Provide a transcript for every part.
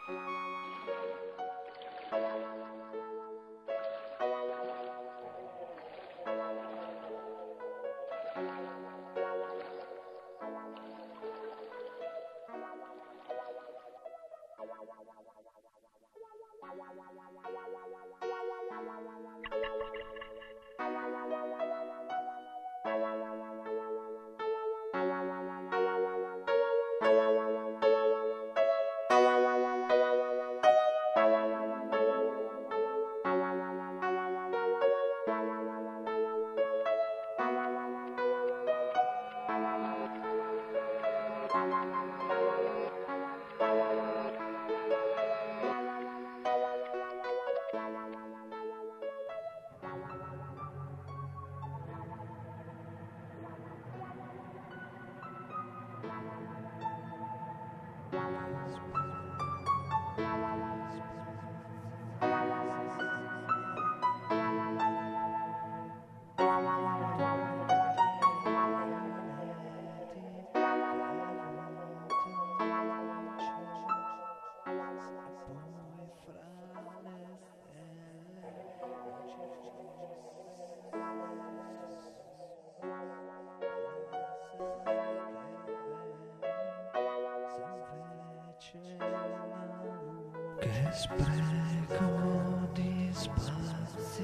Che spreco di spazio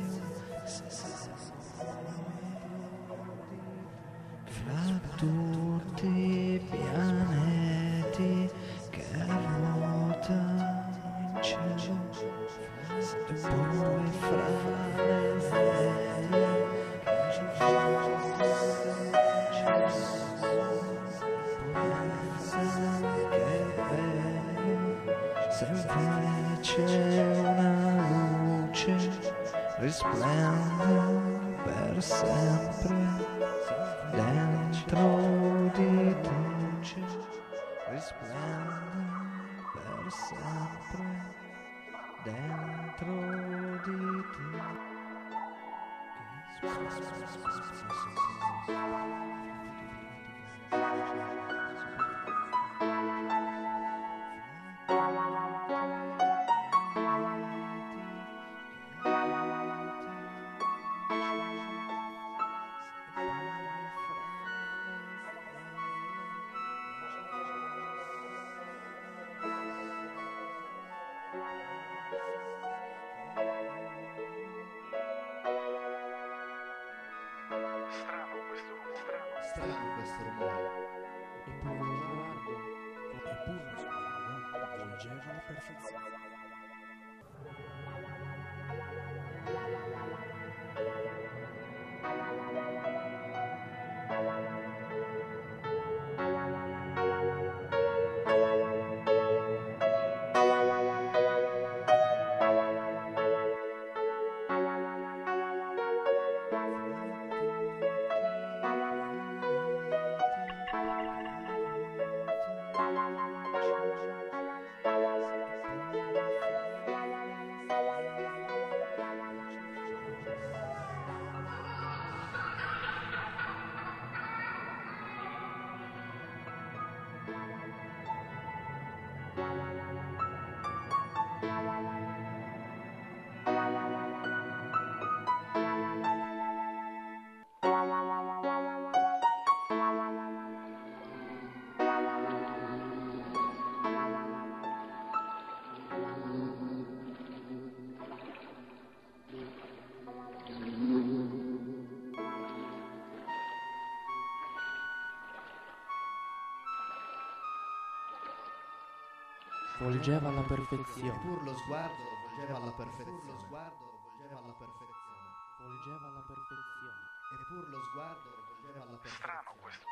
fra tutti i pianeti che ruotano in cielo, e poi fra le stelle sempre c'è una luce, risplende per sempre dentro di te, risplende per sempre dentro di te. Strano questo rumore. Eppur lo sguardo volgeva alla perfezione. Volgeva alla perfezione. Eppur lo sguardo volgeva alla perfezione. Volgeva alla perfezione. Eppur lo sguardo volgeva alla perfezione. Strano questo.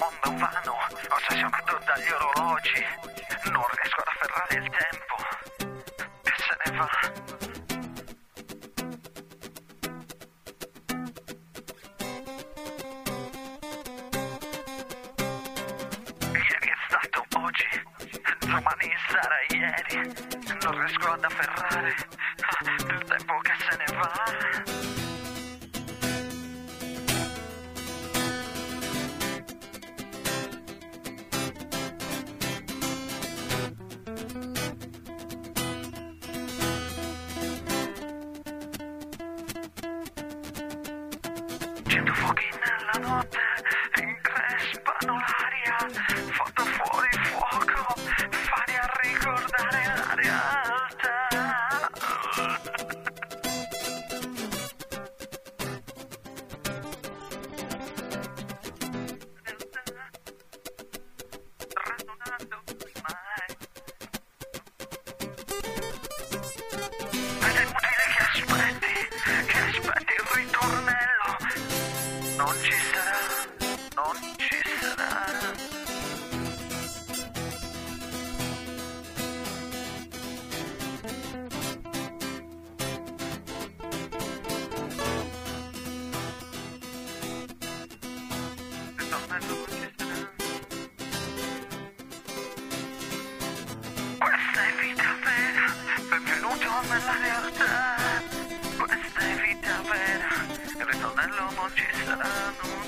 mondo vano, ossessionato dagli orologi, non riesco ad afferrare il tempo che se ne va. Ieri è stato oggi, domani sarà ieri, non riesco ad afferrare il tempo che se ne va. Cento fuochi nella notte increspano l'aria, foto fuori fuoco, fai a ricordare la realtà. Ragionando mai. Ed è inutile che aspetti il ritornello. Non ci sarà, non ci sarà. Ritornello non ci sarà. Questa è vita vera, benvenuto nella realtà. Questa è vita vera, il ritornello non ci sarà, no.